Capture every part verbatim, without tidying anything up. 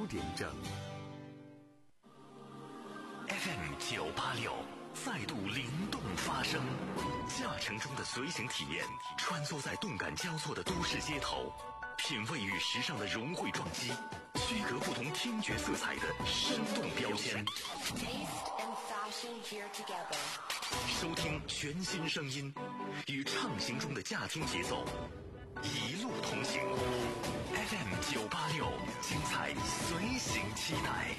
点整。F M 九八六再度灵动发声，驾乘中的随行体验，穿梭在动感交错的都市街头，品味与时尚的融汇撞击，区隔不同听觉色彩的生动标签。收听全新声音，与畅行中的驾听节奏一路同行。F M 九八六，精彩随行期待。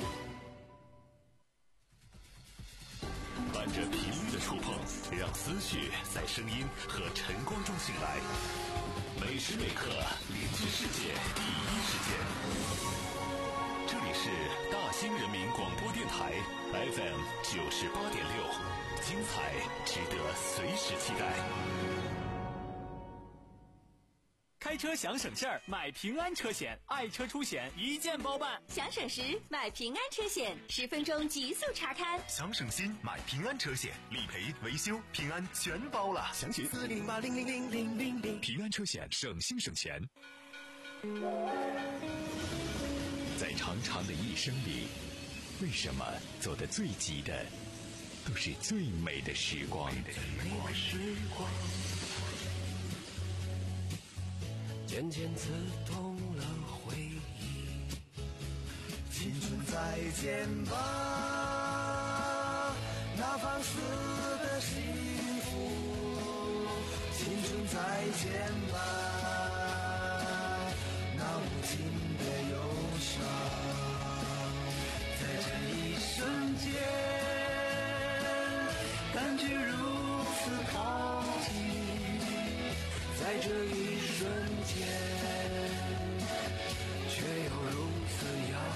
伴着频率的触碰，让思绪在声音和晨光中醒来。每时每刻聆听世界第一时间。这里是大兴人民广播电台 F M 九十八点六，精彩值得随时期待。 开车想省事儿，买平安车险，爱车出险一键包办。 想省时买平安车险，十分钟极速查看。 想省心买平安车险，理赔、维修、平安全包了。详情四零八零零零零零零。平安车险，省心省钱。在长长的一生里，为什么走得最急的都是最美的时光？ 渐渐刺痛了回忆，青春再见吧，那放肆的幸福，青春再见吧，那无尽的忧伤，在这一瞬间感觉如此靠近，在这一瞬间却又如此遥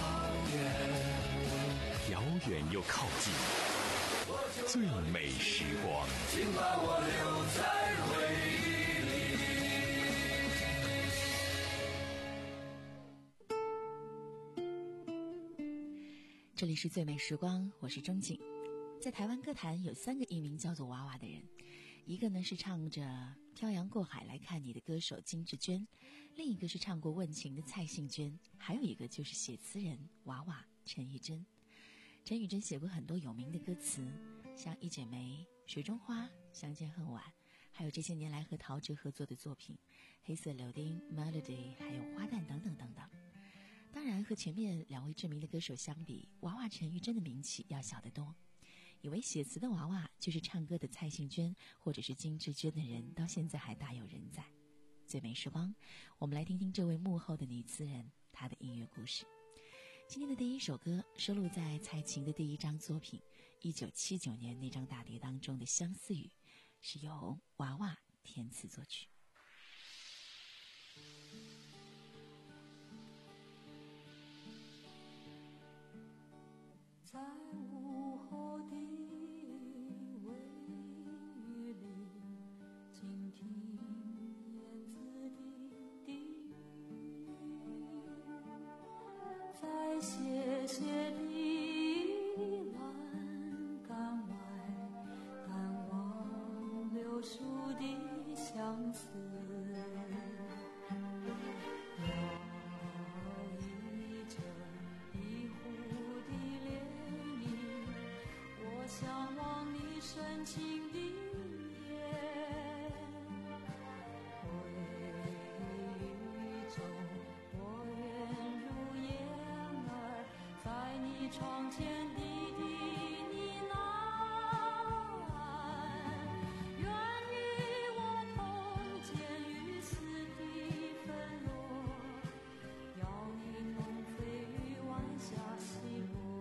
远， 遥远又靠近，最美时光， 请把我留在回忆里。这里是最美时光，我是钟景。在台湾歌坛有三个艺名叫做娃娃的人，一个呢是唱着漂洋过海来看你的歌手金志娟，另一个是唱过问情的蔡幸娟，还有一个就是写词人娃娃陈玉珍。陈玉珍写过很多有名的歌词，像一剪梅、水中花、相见恨晚，还有这些年来和陶喆合作的作品黑色柳丁、 Melody 还有花旦等等等等。当然和前面两位知名的歌手相比，娃娃陈玉珍的名气要小得多。以为写词的娃娃就是唱歌的蔡幸娟或者是金志娟的人，到现在还大有人在。最美时光，我们来听听这位幕后的女词人她的音乐故事。今天的第一首歌收录在蔡琴的第一张作品一九七九年那张大碟当中的《相思雨》，是由娃娃填词作曲。 在午后的微雨里，静听燕子的低语，在斜斜的栏杆外，淡忘柳树的相思。向往你深情的眼，微雨中我愿如燕儿，在你窗前低低呢喃，愿与我同见雨丝的纷落，要你能飞于晚霞西落。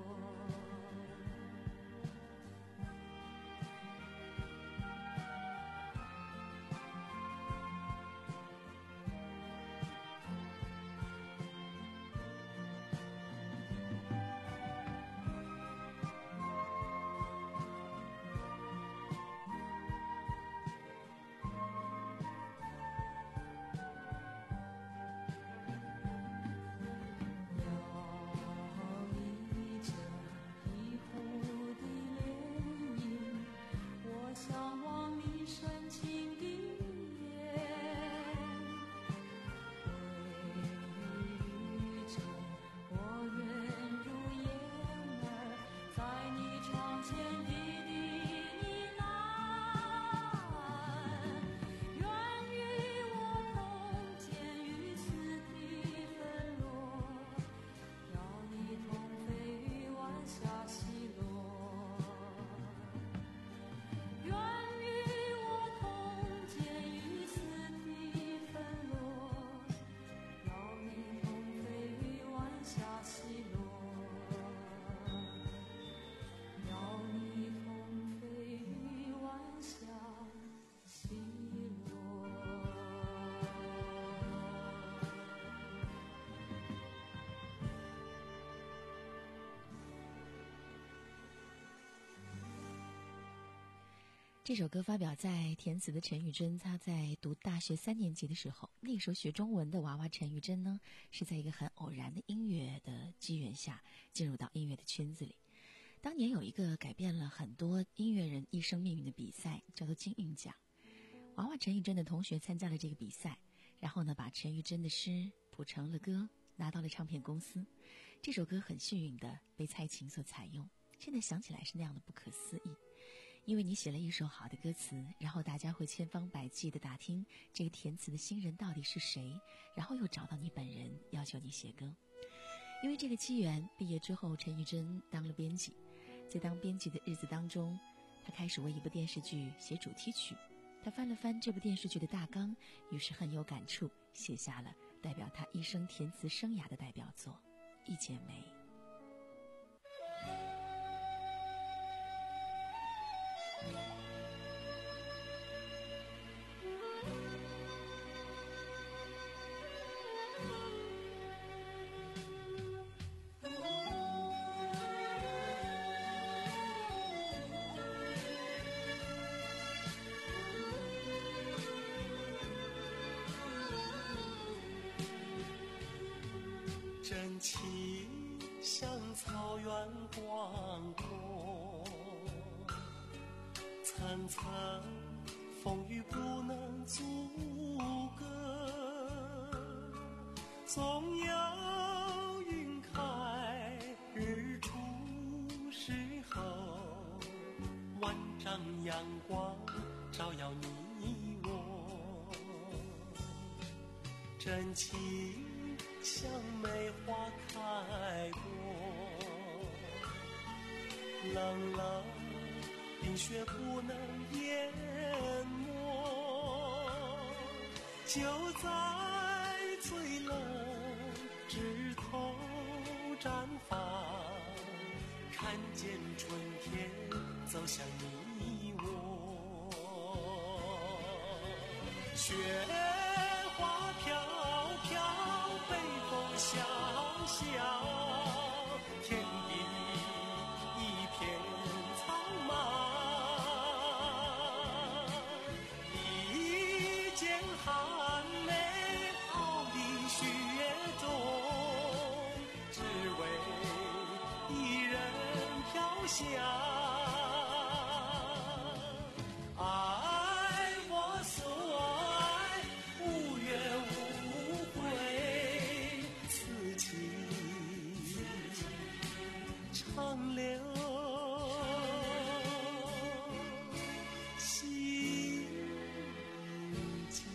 这首歌发表在填词的陈玉珍，她在读大学三年级的时候，那时候学中文的娃娃陈玉珍呢，是在一个很偶然的音乐的机缘下进入到音乐的圈子里。当年有一个改变了很多音乐人一生命运的比赛，叫做金韵奖。娃娃陈玉珍的同学参加了这个比赛，然后呢，把陈玉珍的诗谱成了歌，拿到了唱片公司。这首歌很幸运的被蔡琴所采用，现在想起来是那样的不可思议。因为你写了一首好的歌词，然后大家会千方百计地打听这个填词的新人到底是谁，然后又找到你本人要求你写歌。因为这个机缘，毕业之后陈玉珍当了编辑，在当编辑的日子当中，她开始为一部电视剧写主题曲。她翻了翻这部电视剧的大纲，于是很有感触，写下了代表她一生填词生涯的代表作《一剪梅》。 真情像草原广阔，层层风雨不能阻隔，总有云开日出时候，万丈阳光照耀你我，真情像梅花开过，冷冷冰雪不能淹没，就在最冷枝头绽放，看见春天走向你我，雪花飘飘，北风萧萧，天地一片苍茫，一剪寒梅傲立雪中，只为一人飘香。爱我所爱，无怨无悔，此情长留心间。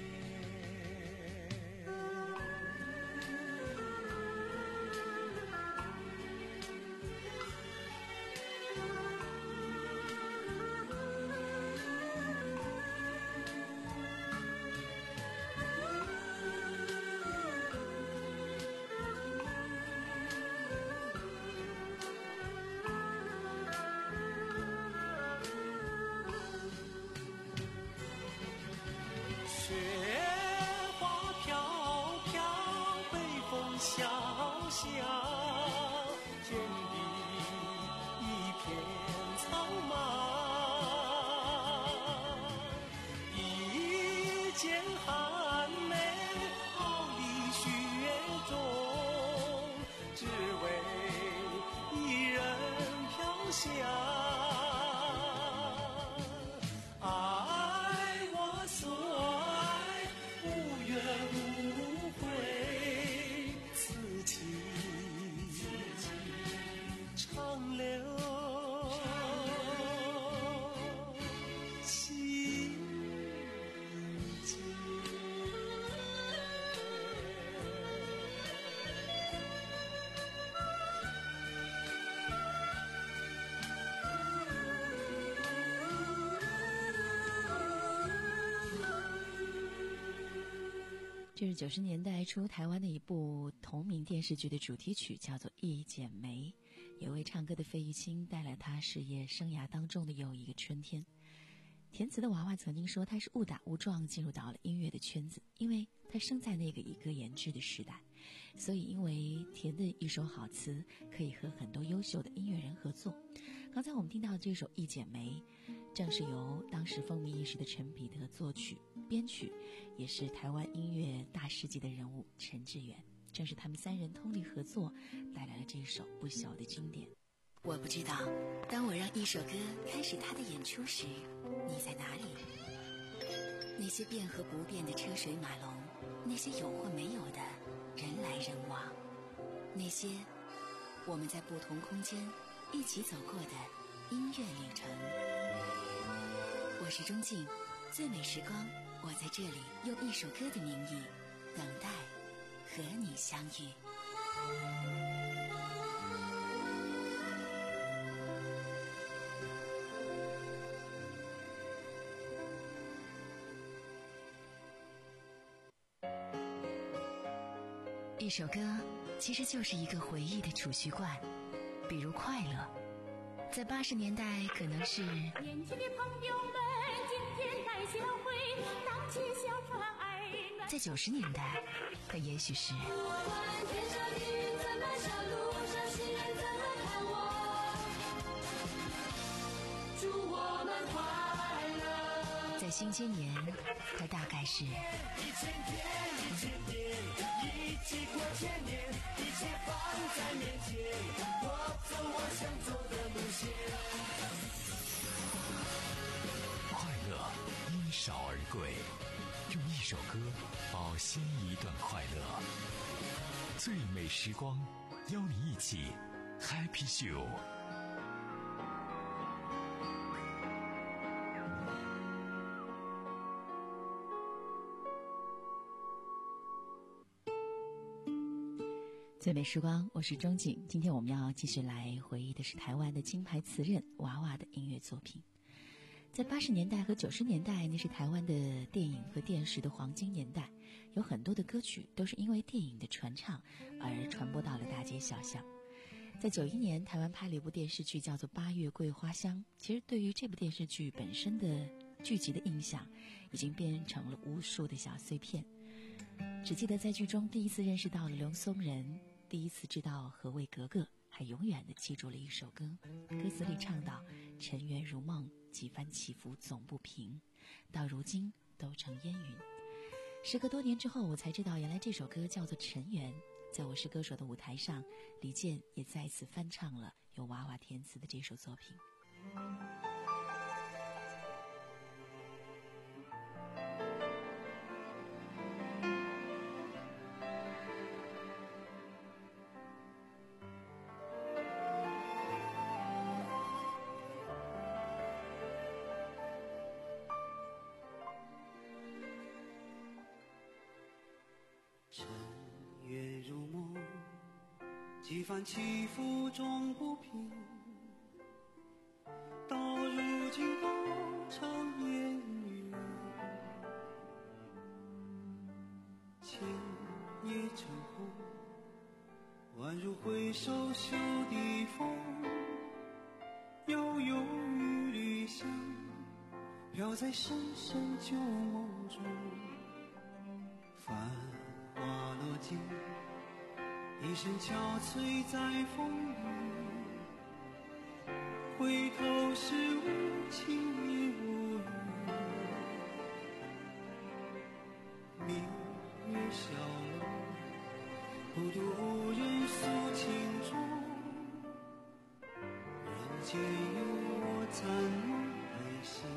雪花飘飘，北风萧萧，天地一片苍茫，一剪寒梅傲立雪中，只为一人飘香。爱我所爱，无怨无悔，此情长留心间。 这是九十年代初台湾的一部同名电视剧的主题曲，叫做《一剪梅》。有位唱歌的费玉清带来他事业生涯当中的又一个春天。填词的娃娃曾经说，他是误打误撞进入到了音乐的圈子，因为他生在那个以歌言志的时代，所以因为填的一手好词，可以和很多优秀的音乐人合作。 刚才我们听到这首《一剪梅》，正是由当时风靡一时的陈彼得作曲、编曲，也是台湾音乐大师级的人物陈志远。正是他们三人通力合作，带来了这首不朽的经典。 我不知道，当我让一首歌开始它的演出时，你在哪里？那些变和不变的车水马龙，那些有或没有的人来人往，那些我们在不同空间一起走过的音乐旅程。我是钟静，最美时光，我在这里用一首歌的名义等待和你相遇。一首歌其实就是一个回忆的储蓄罐，比如快乐，在八十年代可能是年轻的朋友们，今天带小会，荡起小船儿暖。 在九十年代，它也许是不管天上的云怎么笑，路上行人怎么看我，祝我们快乐。 在新千年，它大概是一千天，一千年，一起过千年，一切放在面前，我走我想走的路线。 快乐因少而贵，用一首歌保鲜一段快乐。最美时光，邀你一起 Happy Show。 最美时光，我是钟景。今天我们要继续来回忆的是台湾的金牌词人娃娃的音乐作品。在八十年代和九十年代，那是台湾的电影和电视的黄金年代，有很多的歌曲都是因为电影的传唱而传播到了大街小巷。在九一年，台湾拍了一部电视剧叫做《八月桂花香》，其实对于这部电视剧本身的剧集的印象，已经变成了无数的小碎片。只记得在剧中第一次认识到了刘松仁，第一次知道何谓格格，还永远地记住了一首歌，歌词里唱到尘缘如梦，几番起伏总不平，到如今都成烟云。时隔多年之后，我才知道原来这首歌叫做尘缘。在我是歌手的舞台上，李健也再次翻唱了由娃娃填词的这首作品。 尘缘如梦，几番起伏终不平，到如今都成烟云。千叶成红，宛如回首袖的风，悠悠雨缕香，飘在深深旧梦中。繁花落尽，一身憔悴在风里，回头是无情也无语。明月小楼，孤独无人诉情衷，人间有我残梦还醒。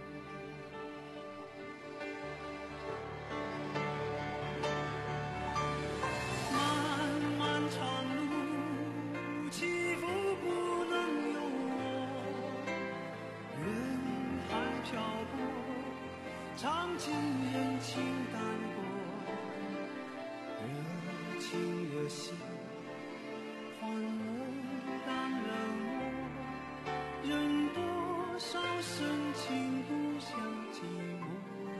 尝尽人情淡薄，热情热心，欢乐淡冷漠，人多少深情独享寂寞。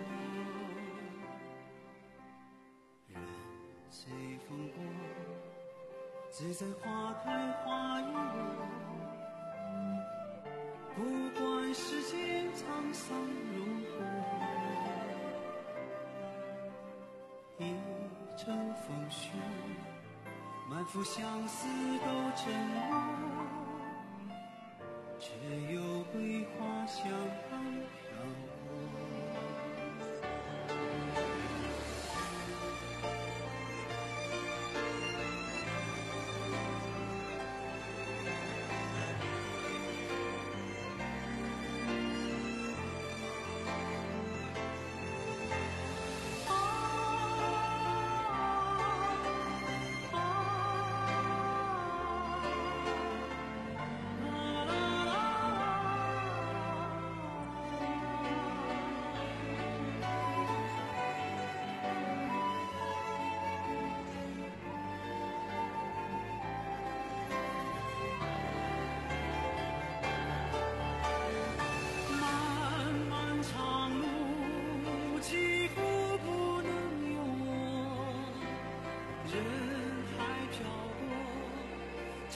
人随风过，自在花开花已落，不管世间沧桑如何，一程风雪，满腹相思都沉默，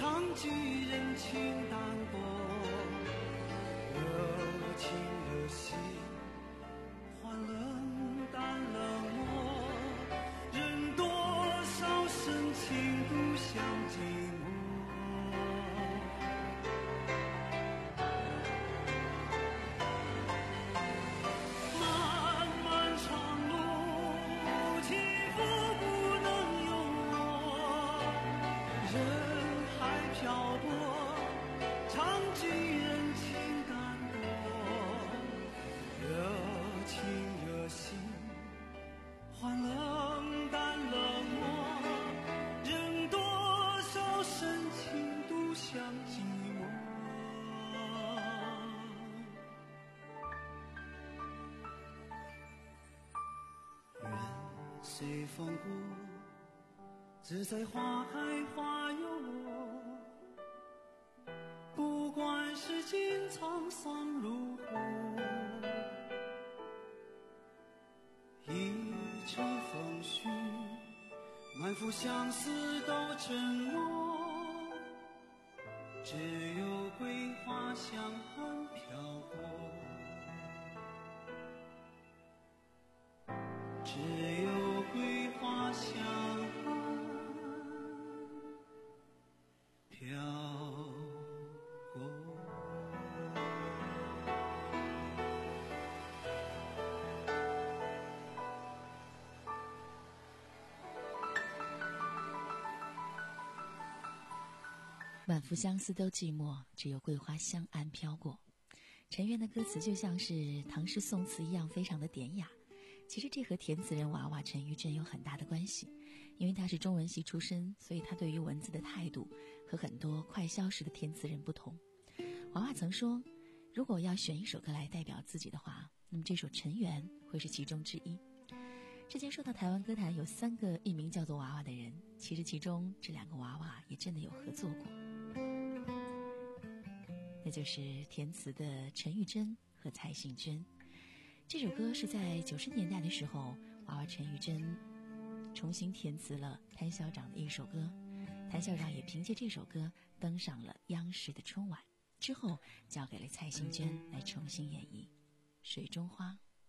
常具人情淡薄，热情热心换冷淡冷漠，人多少深情独享寂寞。漫漫长路，起伏不能有我，人海漂泊，常具人情淡薄，热情热心换冷淡冷漠，人多少深情独享寂寞。人随风过，自在花开花有我，不管世间沧桑如何，一程风絮，满腹相思都沉默，只有桂花香寒飘过，只有桂花香飘过。 满腹相思都寂寞，只有桂花香暗飘过。陈圆的歌词就像是唐诗宋词一样，非常的典雅。其实这和填词人娃娃陈玉珍有很大的关系，因为他是中文系出身，所以他对于文字的态度和很多快消时的填词人不同。娃娃曾说，如果要选一首歌来代表自己的话，那么这首《陈圆》会是其中之一。之前说到台湾歌坛有三个艺名叫做娃娃的人，其实其中这两个娃娃也真的有合作过，那就是填词的陈玉珍和蔡幸娟。这首歌是在九十年代的时候，娃娃陈玉珍重新填词了谭校长的一首歌，谭校长也凭借这首歌登上了央视的春晚，之后交给了蔡幸娟来重新演绎《水中花》。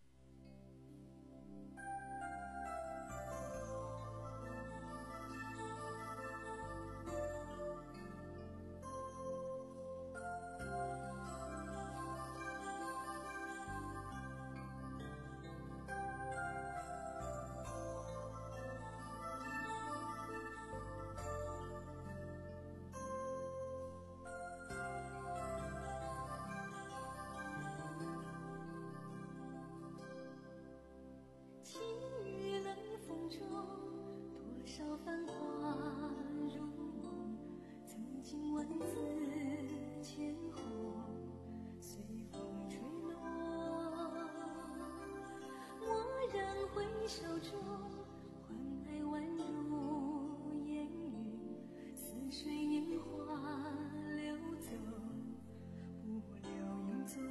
轻雨冷风中，多少繁华如梦，曾经万紫千红，随风吹落。蓦然回首中，欢爱宛如烟云，似水年华流走，不留影踪。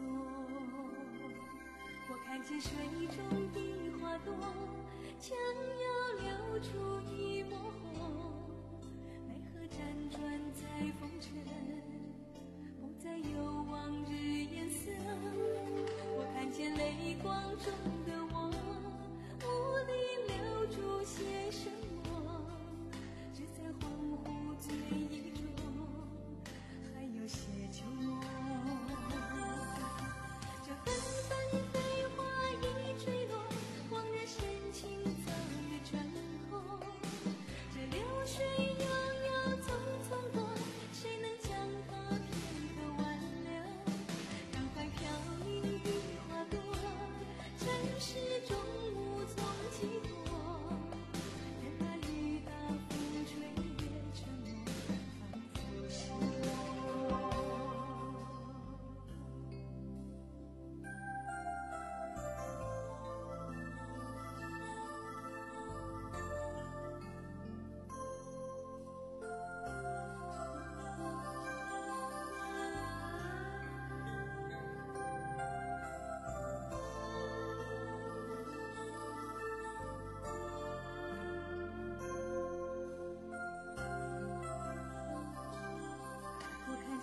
我看见水中的花朵，将要流出一抹红，奈何辗转在风尘，不再有往日颜色。我看见泪光中的我，无力留住些什么，只在恍惚醉意中，还有些旧梦。这纷纷飞花已坠落，恍然深情早已转空。这流水悠悠匆匆过，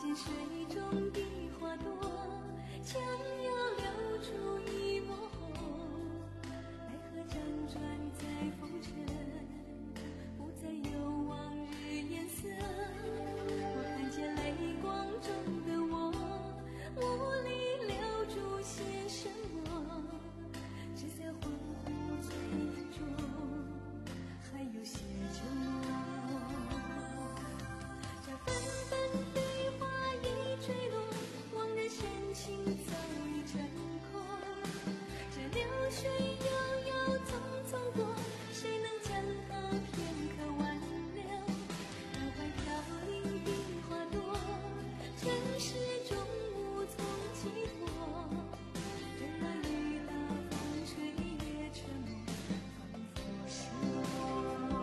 见水中的花朵，将要流出一抹红，奈何辗转在风尘，不再有往日颜色。我看见泪光中的我，无力留住些什么，只在恍惚醉中还有些沉默。这纷纷飞花已坠落，往日深情早已成空。这流水悠悠匆匆过，谁能将它片刻挽留？满怀飘零的花朵，尘世中无从寄托。任那雨打风吹也沉默，仿佛是我。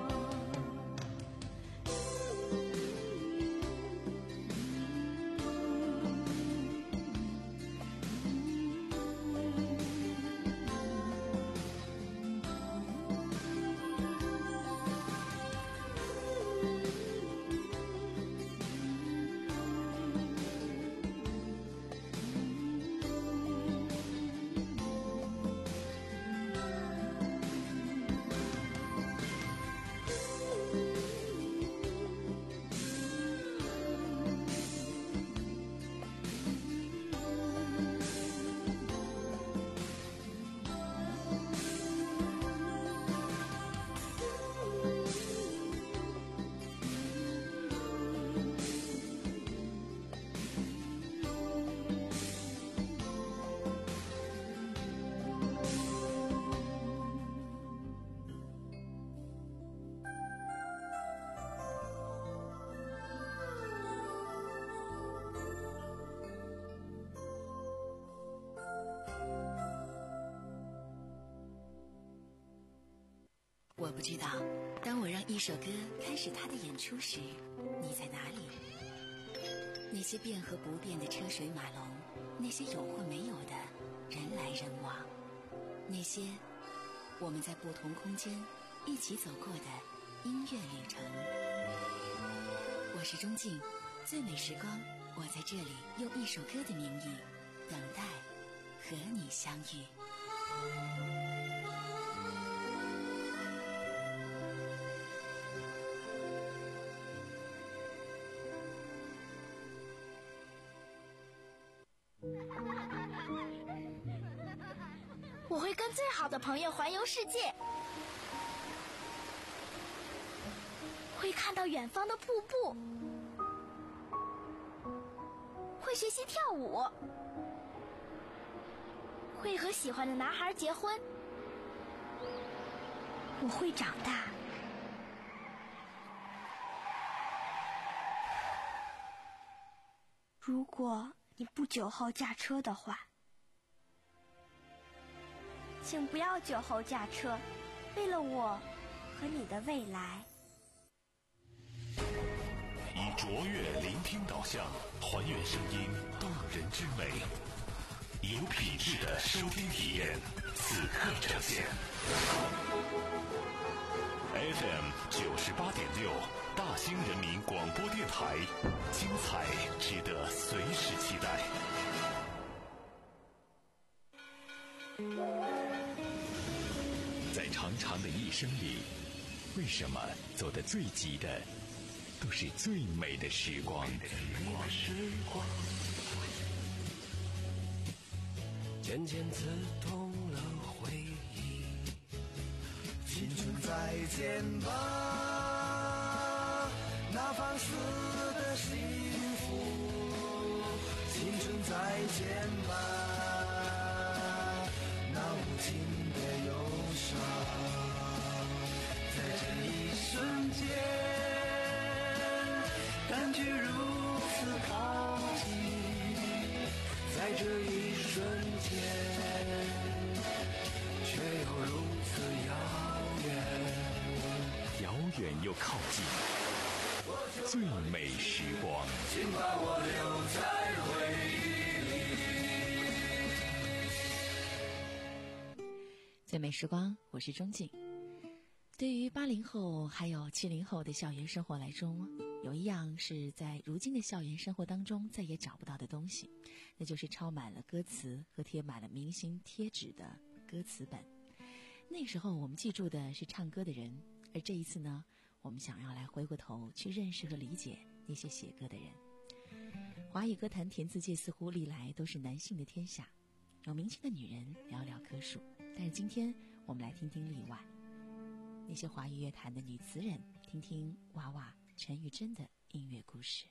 我不知道，当我让一首歌开始它的演出时，你在哪里？那些变和不变的车水马龙，那些有或没有的人来人往，那些我们在不同空间一起走过的音乐旅程。我是钟静，最美时光，我在这里用一首歌的名义等待和你相遇。 我会跟最好的朋友环游世界，会看到远方的瀑布，会学习跳舞，会和喜欢的男孩结婚。我会长大。如果你不酒后驾车的话，请不要酒后驾车，为了我和你的未来。 以卓越聆听导向，还原声音动人之美，有品质的收听体验，此刻呈现。F M 九十八点六，大兴人民广播电台，精彩值得随时期待。在长长的一生里，为什么走得最急的都是最美的时光？ 渐渐刺痛了回忆，青春再见吧，那放肆的幸福，青春再见吧，那无情的忧伤，在这一瞬间感觉如此靠近，在这一瞬间却又如此遥远， 遥远又靠近，最美时光， 请把我留在回忆里。 最美时光，我是钟静。 对于八零后还有七零后的校园生活来说，有一样是在如今的校园生活当中再也找不到的东西，那就是抄满了歌词和贴满了明信贴纸的歌词本。那时候我们记住的是唱歌的人，而这一次呢，我们想要来回过头去认识和理解那些写歌的人。华语歌坛填词界似乎历来都是男性的天下，有名气的女人寥寥可数，但是今天我们来听听例外，那些华语乐坛的女词人，听听娃娃陈玉珍的音乐故事。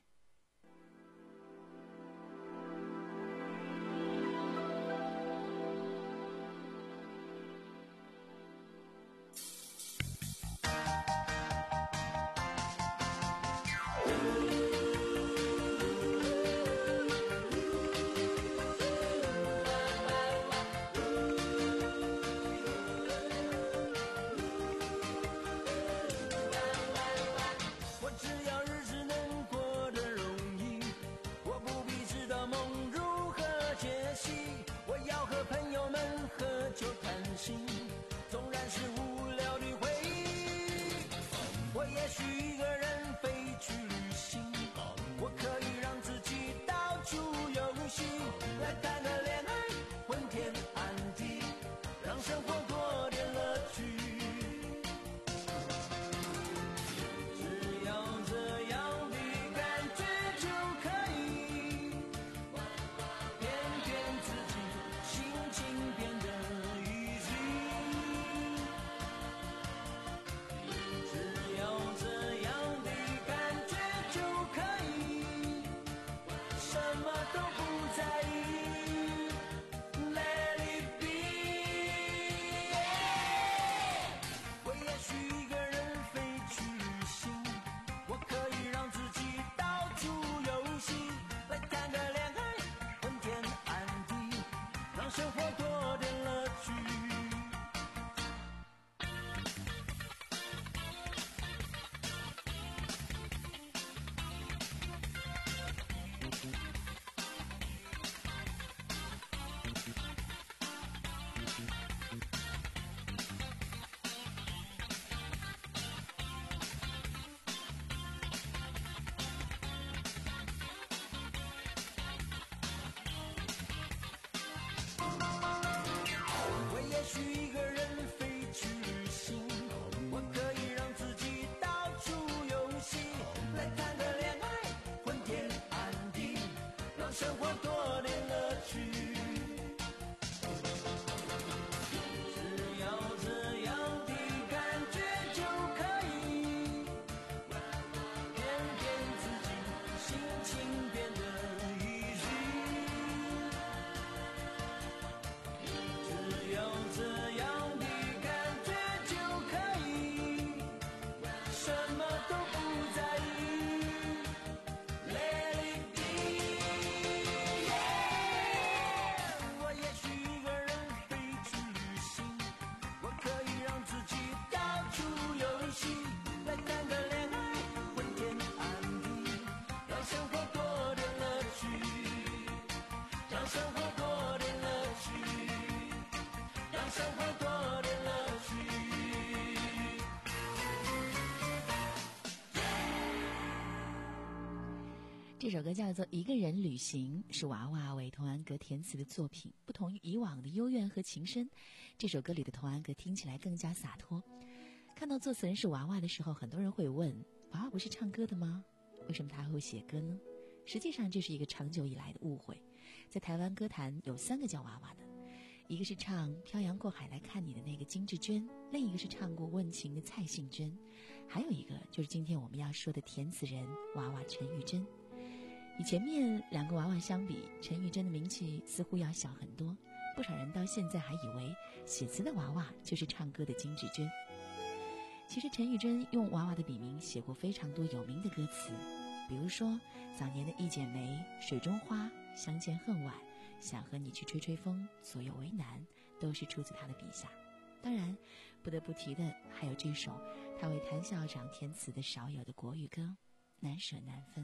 这首歌叫做《一个人旅行》，是娃娃为童安格填词的作品。不同于以往的幽怨和情深，这首歌里的童安格听起来更加洒脱。看到作词人是娃娃的时候，很多人会问，娃娃不是唱歌的吗？为什么他还会写歌呢？实际上这是一个长久以来的误会。在台湾歌坛有三个叫娃娃的，一个是唱《漂洋过海来看你》的那个金智娟，另一个是唱过《问情》的蔡幸娟，还有一个就是今天我们要说的填词人娃娃陈玉珍。与前面两个娃娃相比，陈玉珍的名气似乎要小很多，不少人到现在还以为写词的娃娃就是唱歌的金智娟。其实陈玉珍用娃娃的笔名写过非常多有名的歌词，比如说早年的《一剪梅》、《水中花》、《相见恨晚》、《想和你去吹吹风》、《左右为难》，都是出自他的笔下。当然不得不提的还有这首他为谭校长填词的少有的国语歌《难舍难分》。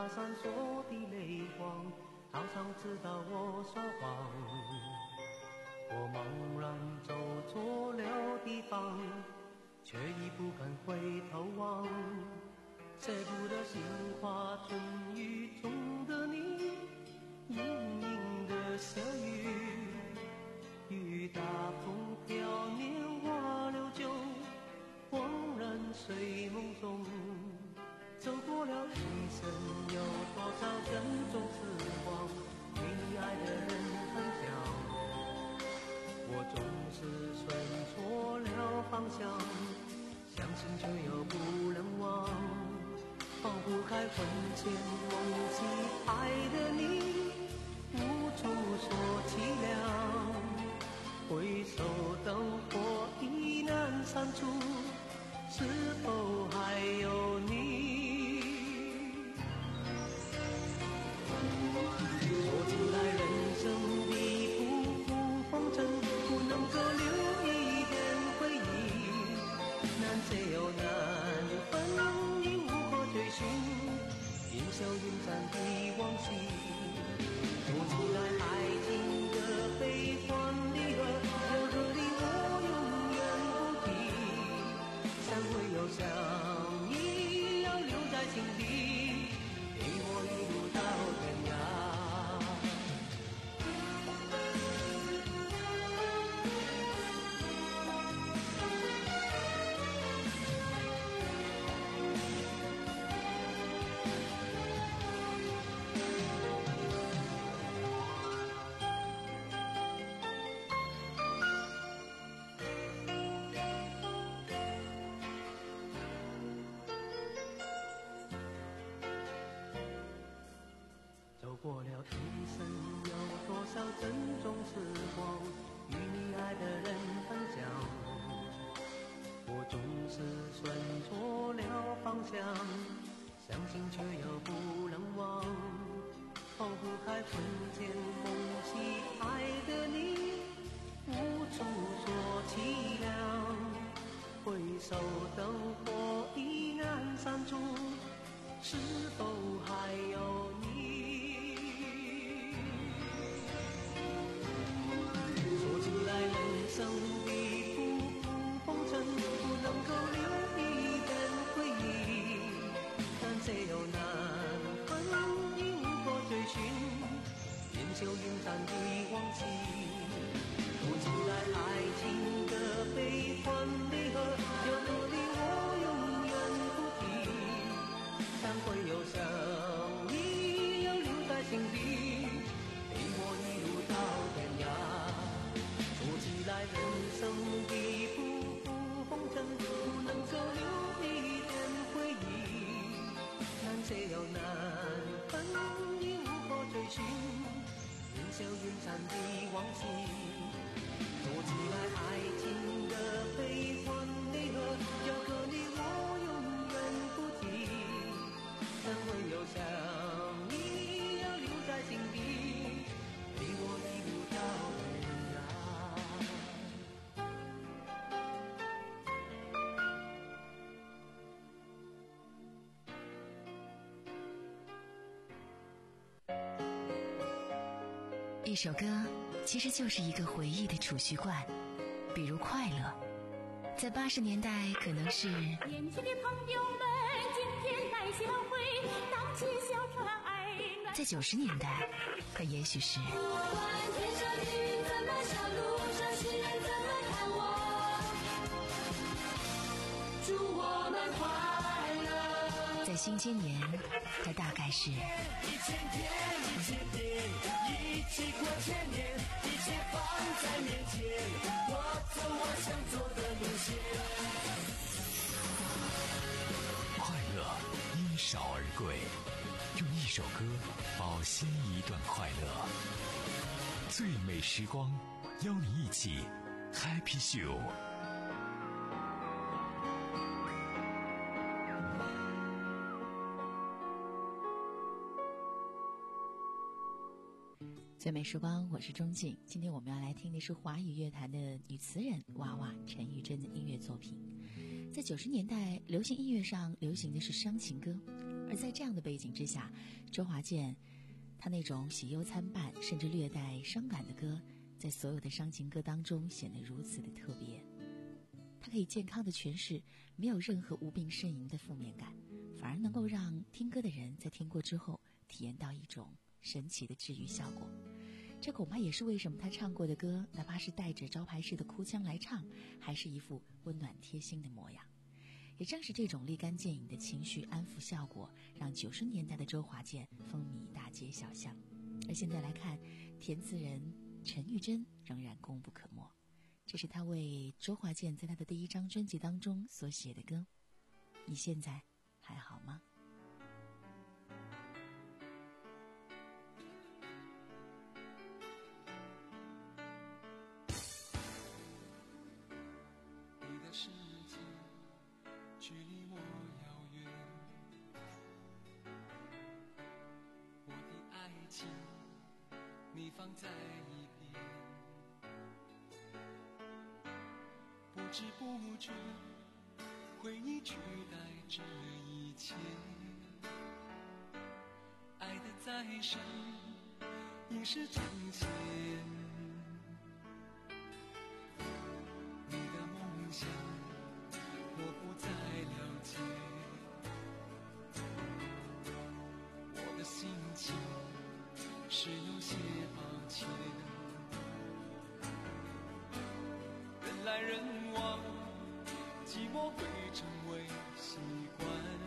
它闪烁的泪光，好像知道我说谎。我茫然走错了地方，却已不敢回头望。舍不得杏花春雨中的你，盈盈的小雨，雨打风飘年华流久，恍然睡梦中。走过了一生，有多少珍重时光，与你爱的人分享。我总是顺错了方向，相信却又不能忘。放不开魂牵梦系爱的你，无处说凄凉。回首灯火已难删除，是否还有你？说起来人生的浮浮风尘，不能够留一点回忆，难舍又难分，已无可追寻，烟消云散的往昔。说起来爱情的悲欢离合，有个你我永远不提，相会又相依，要留在心底，陪我一路到天涯。走过了一生，有多少珍重时光，与你爱的人分享。我总是顺错了方向，相信却又不能忘。放不开魂牵梦系爱的你，无处说凄凉。回首灯火已难删除，是否还有你？说起来人生的浮浮风尘，不能够留一点回忆，难舍又难分，已无可追寻，烟消云散的往昔。说起来爱情的悲欢离合，有个你我永远不提，相会又相依，要留在心底，陪我一路到天涯。说起来人生的浮浮风尘，不能够留一点回忆，难舍又难分，已无可追寻，烟消云散的往昔。说起来爱情的悲欢离合，有个你我永远不提，相会又相依，要留在心底，陪我一路到天涯。一首歌其实就是一个回忆的储蓄罐，比如快乐，在八十年代可能是年轻的朋友们，今天来相会，荡起小船爱暖。 在九十年代，可也许是不管天上的云怎么笑，路上行人怎么看我，祝我们快乐。 在新千年，它大概是一千天，一千天，一起过千年，一切放在面前，我走我想走的路线。 快乐因少而贵，用一首歌保鲜一段快乐。最美时光，邀你一起 Happy Show。 最美时光，我是钟静。今天我们要来听的是华语乐坛的女词人娃娃陈玉珍的音乐作品。在九十年代，流行音乐上流行的是伤情歌， 而在这样的背景之下，周华健他那种喜忧参半甚至略带伤感的歌，在所有的伤情歌当中显得如此的特别。他可以健康的诠释没有任何无病呻吟的负面感，反而能够让听歌的人在听过之后体验到一种神奇的治愈效果。这恐怕也是为什么他唱过的歌，哪怕是带着招牌式的哭腔来唱，还是一副温暖贴心的模样。也正是这种立竿见影的情绪安抚效果，让九十年代的周华健风靡大街小巷。而现在来看，填词人陈玉珍仍然功不可没。这是他为周华健在他的第一张专辑当中所写的歌。你现在还好吗？ 你的世界距离我遥远，我的爱情你放在一边，不知不觉回忆取代这一切，爱的再深已是真切，你的梦想我不再了解，我的心情是有些抱歉，人来人往，寂寞会成为习惯，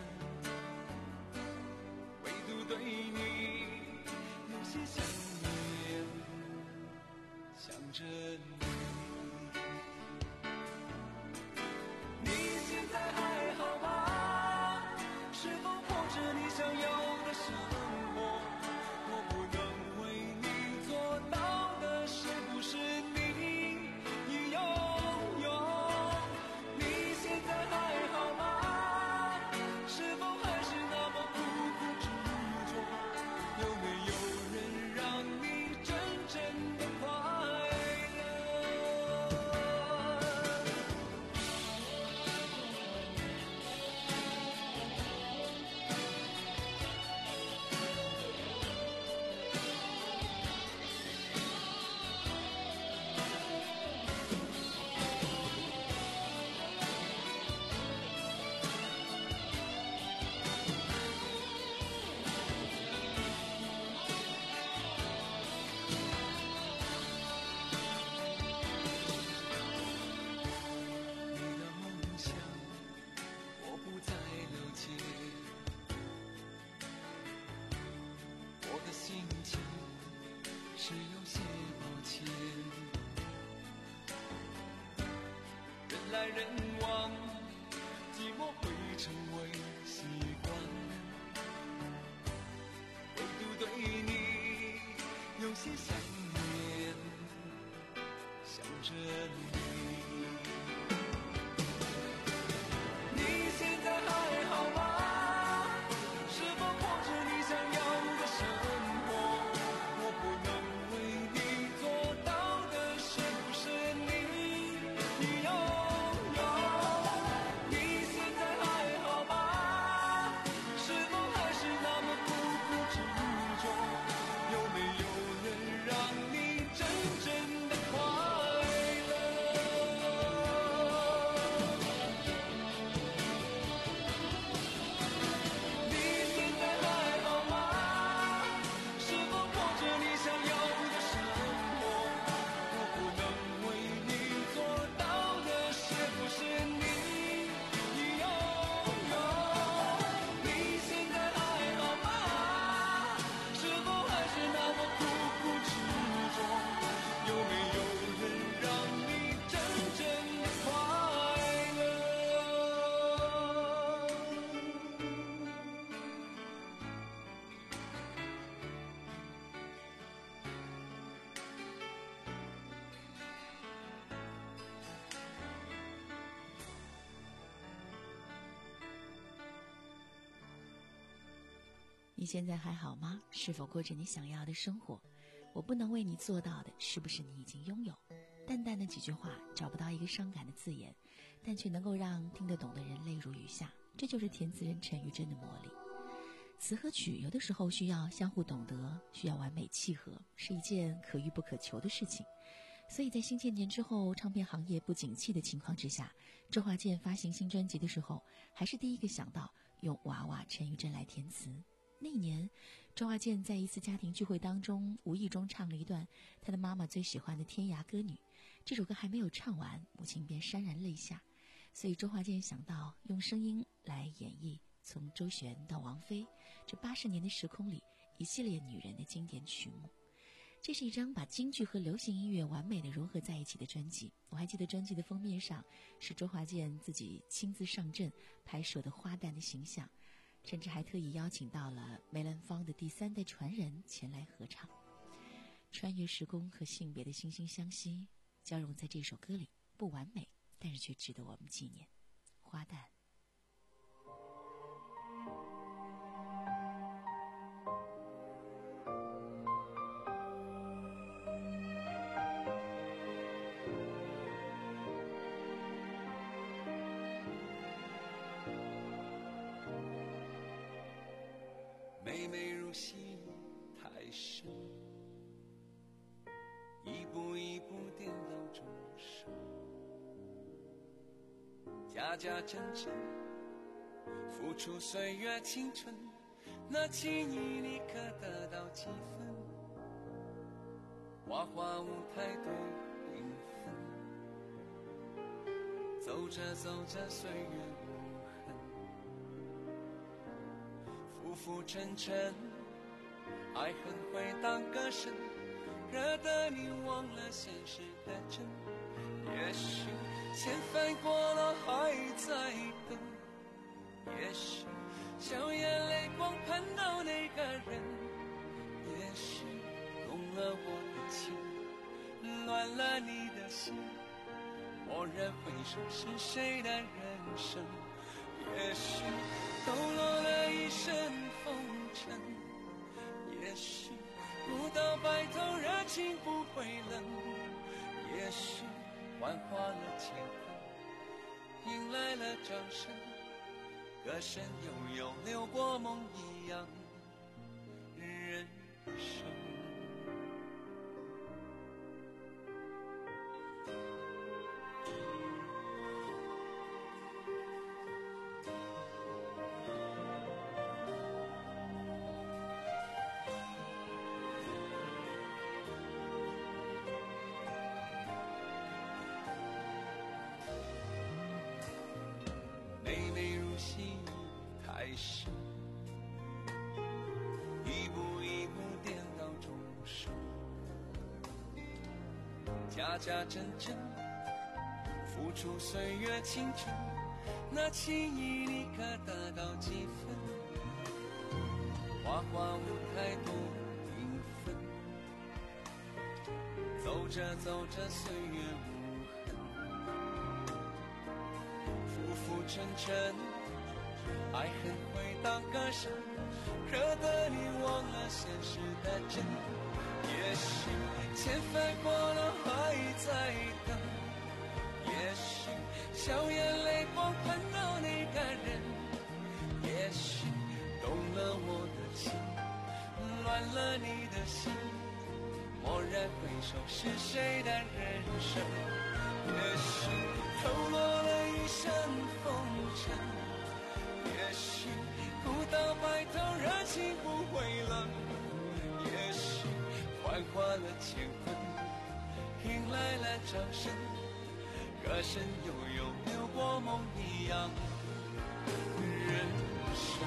唯独对你有些想念，想着你。你现在还好吗？是否过着你想要的生活？我不能为你做到的，是不是你已拥有？你现在还好吗？是否还是那么苦苦执着？有没有人让你真正的快乐？你的梦想我不再了解，我的心情是有些抱歉，人来人往，寂寞会成为习惯，唯独对你有些想念，想着你。你现在还好吗？是否过着你想要的生活？我不能为你做到的，是不是你已拥有？你现在还好吗？是否还是那么苦苦执着？有没有人让你真正的快乐？你现在还好吗？是否过着你想要的生活？我不能为你做到的，是不是你已拥有？你现在还好吗？是否还是那么苦苦执着？有没有人让你真正的快乐？ 你现在还好吗？是否过着你想要的生活？我不能为你做到的，是不是你已经拥有？淡淡的几句话，找不到一个伤感的字眼，但却能够让听得懂的人泪如雨下。这就是填词人陈玉珍的魔力。 词和曲有的时候需要相互懂得，需要完美契合，是一件可遇不可求的事情。所以在新建年之后，唱片行业不景气的情况之下，周华健发行新专辑的时候，还是第一个想到用娃娃陈玉珍来填词。那一年，周华健在一次家庭聚会当中，无意中唱了一段他的妈妈最喜欢的《天涯歌女》。这首歌还没有唱完，母亲便潸然泪下。所以周华健想到用声音来演绎从周璇到王菲这八十年的时空里一系列女人的经典曲目。这是一张把京剧和流行音乐完美的融合在一起的专辑。我还记得专辑的封面上是周华健自己亲自上阵拍摄的花旦的形象，甚至还特意邀请到了梅兰芳的第三代传人前来合唱。穿越时空和性别的惺惺相惜交融在这首歌里，不完美，但是却值得我们纪念。花旦。 妹妹入戏太深，一步一步颠倒众生，家家真真付出岁月青春，那情谊你可得到几分？花花舞台对缤纷，走着走着岁月无痕，浮浮沉沉，爱恨回荡歌声，惹得你忘了现实的真。也许千帆过了还在等，也许笑眼泪光盼到那个人，也许动了我的情，乱了你的心，蓦然回首是谁的人生？也许抖落了一身风尘，也许不到白头热情不会冷，也许幻化了乾坤，迎来了掌声，歌声悠悠流过梦一样人生。妹妹入戏太深，一步一步颠倒众生，家家真真付出岁月青春，那情谊你可得到几分？花花舞台多缤纷，走着走着岁月无痕，浮浮沉沉，爱恨回荡歌声，惹得你忘了现实的真。也许千帆过了还在等，也许笑眼泪光盼到那个人，也许动了我的情，乱了你的心，蓦然回首是谁的人生？也许透落了一身风尘，也许不到白头热情不会冷，也许幻化了乾坤，迎来了掌声，歌声悠悠流过梦一样人生。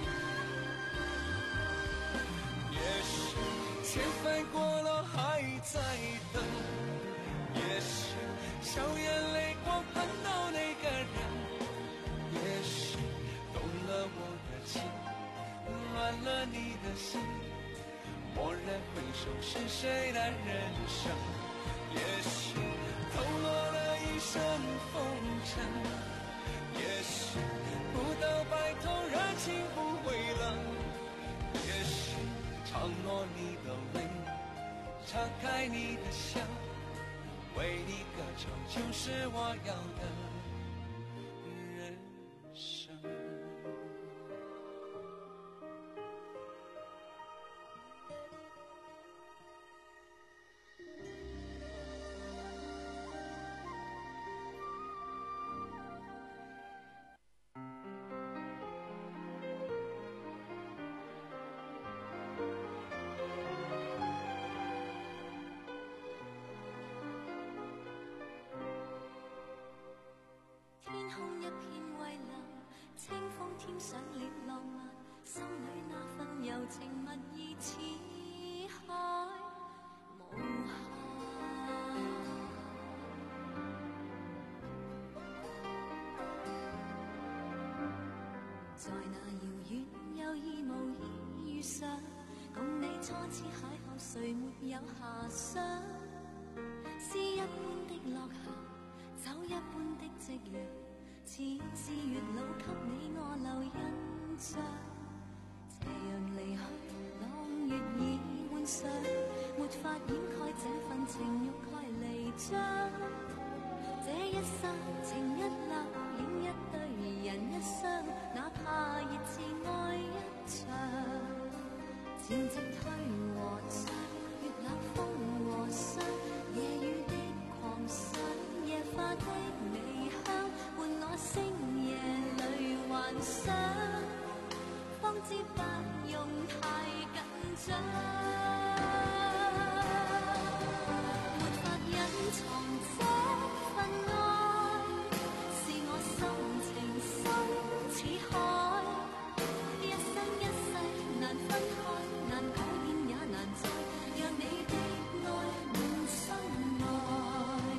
也许千帆过了还在等，也许笑眼泪光盼到那个人，也许动了我的情，乱了你的心，蓦然回首是谁的人生？也许透落了一身风尘，也许不到白头热情不会冷，也许常落你的泪，敞开你的笑，为你歌唱就是我要的人生。 空一片蔚蓝，清風添上烈浪漫，心裏那份柔情蜜意似海無限。在那遙遠有意無意遇上，共你初次邂逅，誰沒有遐想？詩一般的落霞，酒一般的夕陽，似是月老給你我留印象。斜陽離去，朗月已換上，沒法掩蓋這份情欲蓋彌彰。這一生情一縷，影一對人一雙，哪怕熱熾愛一場。潮汐退和漲，月冷風和霜，夜雨的狂想，夜花的微香，伴我星夜裏幻想，方知不用太緊張。沒法隱藏這份愛，是我心情深似海，一生一世難分開，難改變也難再讓你的愛滿心內。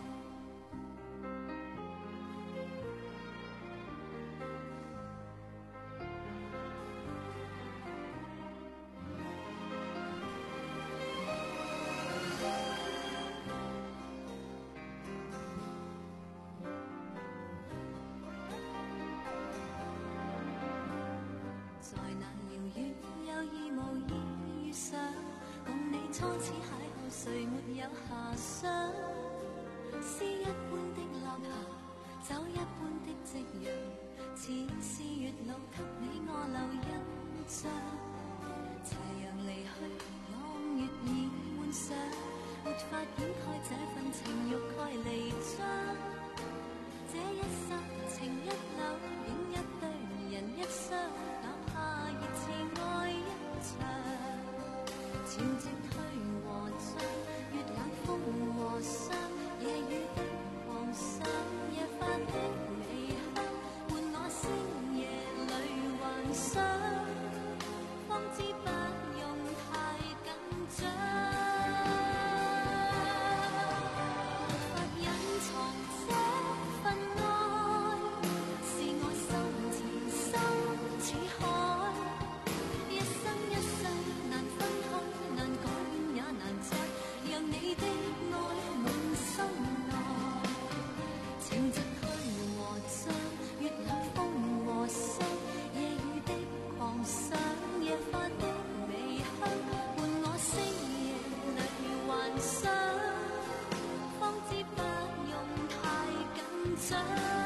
在那遙遠有意無意遇上，共你初次邂逅，誰沒有遐想？詩一般的落霞，酒一般的夕陽，似是月老給你我留印象。斜陽離去，朗月已換上，沒法掩蓋這份情欲蓋彌彰。這一生情一縷，影一對人一雙，哪怕熱熾愛一場。潮汐退和漲，月冷風和霜，夜雨的狂想，夜花的微香，伴我星夜裏幻想，方知不用太緊張。沒法隱藏這份愛，是我心情深似海，一生一世難分開，難改變也難再讓你的愛滿心內。情夕退和漲，月冷風和霜，夜雨的狂想，夜花的微香，伴我星夜裏幻想，方知不用太緊張。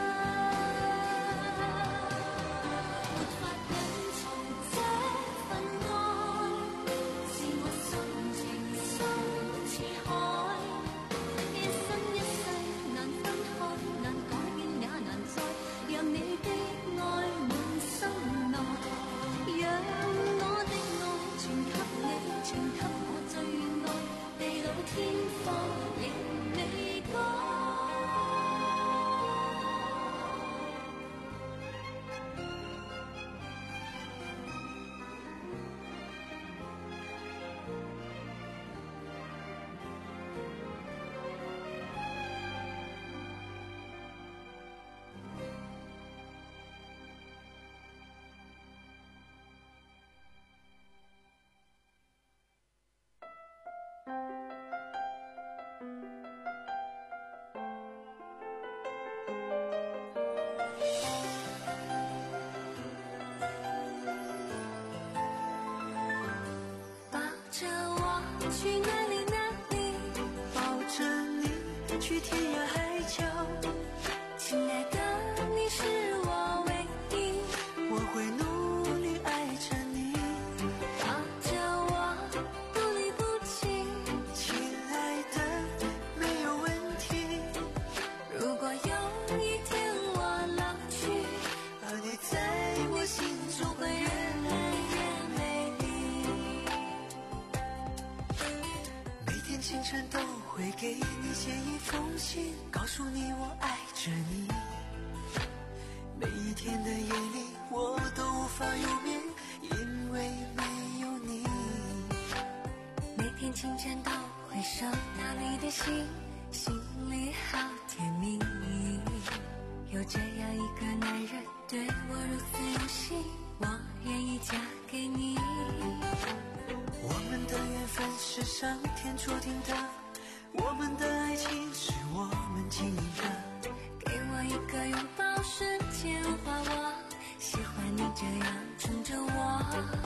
沒法隱藏這份愛，是我心情深似海，一生一世難分開，難改變也難再讓你的愛滿心內。讓我的愛全給你，全給我最愛，地老天荒亦未改。抱着我去哪里哪里， 抱着你去天涯海角， 亲爱的，你是我唯一。 我会努力爱着你， 抱着我不离不弃， 亲爱的，没有问题。 如果有一天我老去， 而你在我心中会越来越美丽。 每天清晨都会给你写一封信，告诉你我爱着你。 天的夜里我都无法入眠，因为没有你。 每天清晨都会收到你的信，心里好甜蜜。有这样一个男人对我如此用心，我愿意嫁给你。 我们的缘分是上天注定的，我们的爱情是我们经营的。 给我一个拥抱，瞬间化我喜欢你这样宠着我，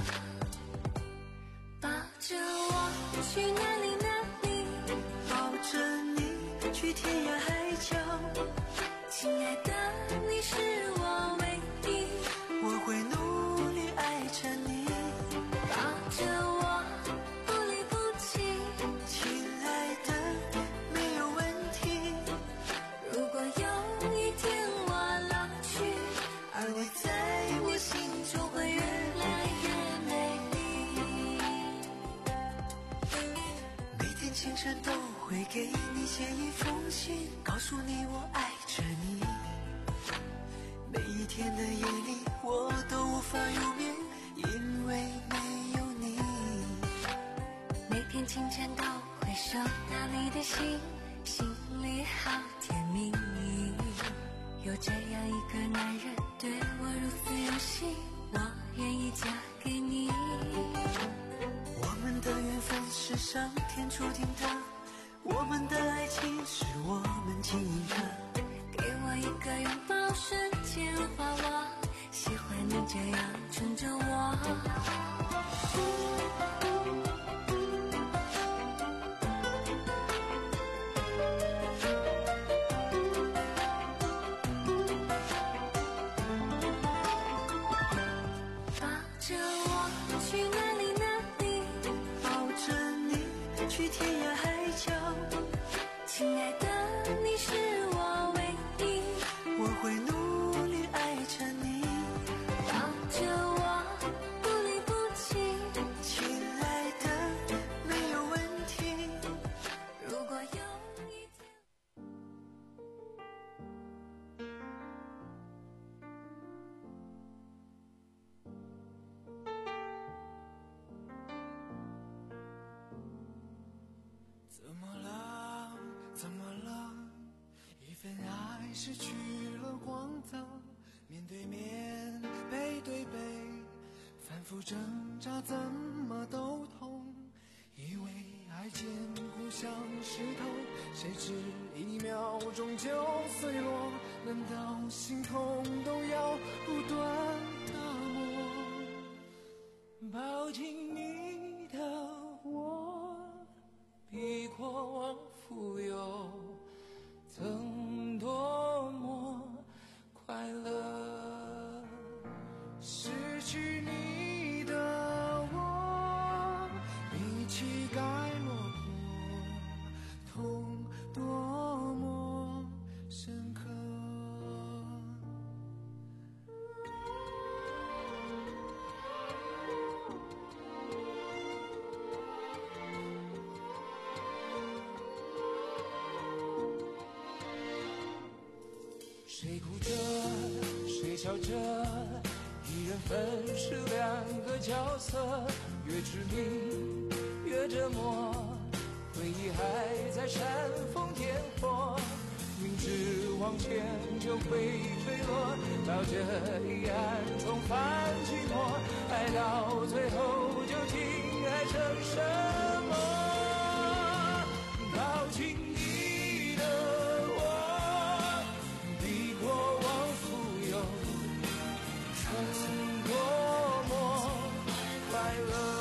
抱着我去哪里哪里， 抱着你去天涯海角。 亲爱的，你是我唯一， 我会努力爱着你， 抱着我不离不弃。 亲爱的，没有问题。 如果有一天我老去，而你在我心中会越来越美丽。 每天清晨都会给你写一封信，告诉你我爱着你。每一天的夜里我都无法入眠，因为没有你。 每天清晨都会收到你的信，心里好甜蜜。有这样一个男人对我如此用心，我愿意嫁给你。 我们的缘分是上天注定的，我们的爱情是我们经营的。 给我一个拥抱，瞬间化我喜欢你这样宠着我。抱着我去哪里哪里， 抱着你去天涯海角。 亲爱的，你是我唯一， 我会努力爱着你， 抱着我不离不弃。 亲爱的，没有问题。 如果有一天怎么了？怎么了？一份爱失去了光泽，面对面，背对背，反复挣扎，怎么都痛。以为爱坚固像石头，谁知一秒钟就碎落。难道心痛都要不断打磨？抱紧你的我，比过往富有，曾多么快乐。失去你的我，比乞丐落魄，痛多么深刻。谁哭着，谁笑着，一人分饰两个角色，越致命越折磨，回忆还在煽风点火，明知往前就会坠落，到这一岸重返寂寞，爱到最后究竟爱成什么？抱紧你的我，比过往富有，曾多么快乐。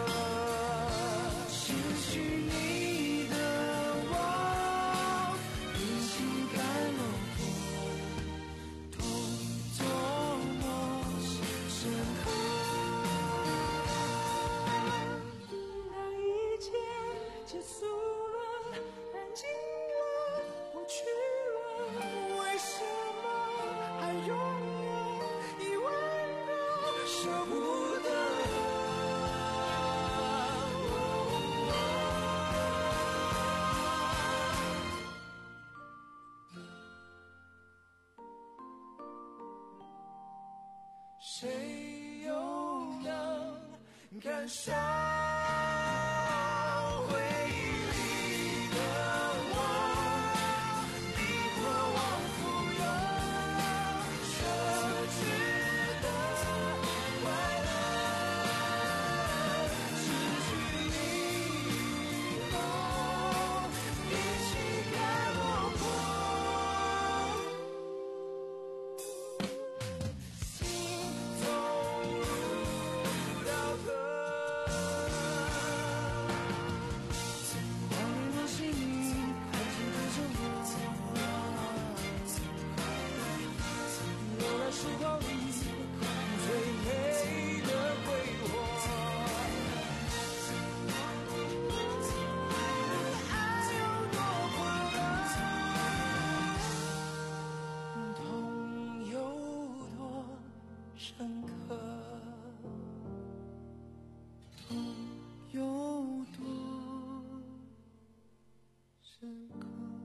失去你的我，比乞丐落魄，痛多么深刻。当一切结束了，安静了， 谁又能感伤回忆里的我，你渴望富有奢侈的快乐，失去你以后一起该落魄，心走入了河。往日的心里还记得着我，悠然时光里最美的挥霍，爱有多快乐，痛有多深刻，痛有多深刻。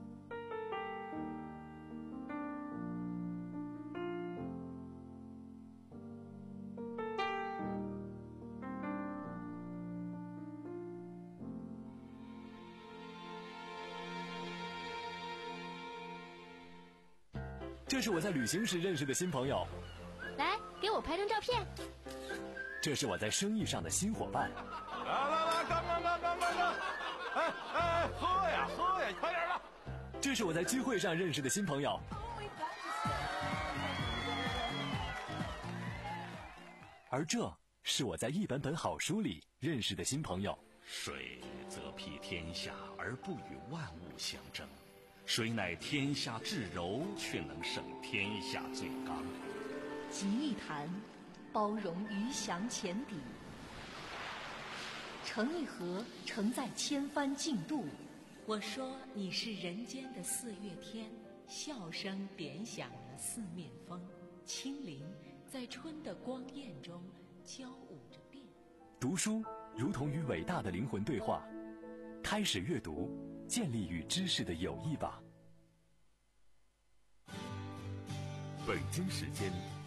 这是我在旅行时认识的新朋友， 来，给我拍张照片。 这是我在生意上的新伙伴， 来来来，干干干干干干！哎哎，喝呀喝呀，快点的！ 这是我在聚会上认识的新朋友，而这是我在一本本好书里认识的新朋友。 水则披天下而不与万物相争，水乃天下至柔，却能胜天下最刚。 集一坛，包容鱼翔浅底；盛一盒，承载千帆竞渡。 我说你是人间的四月天，笑声点响了四面风，轻灵在春的光艳中交舞着变。 读书如同与伟大的灵魂对话，开始阅读，建立与知识的友谊吧。 北京时间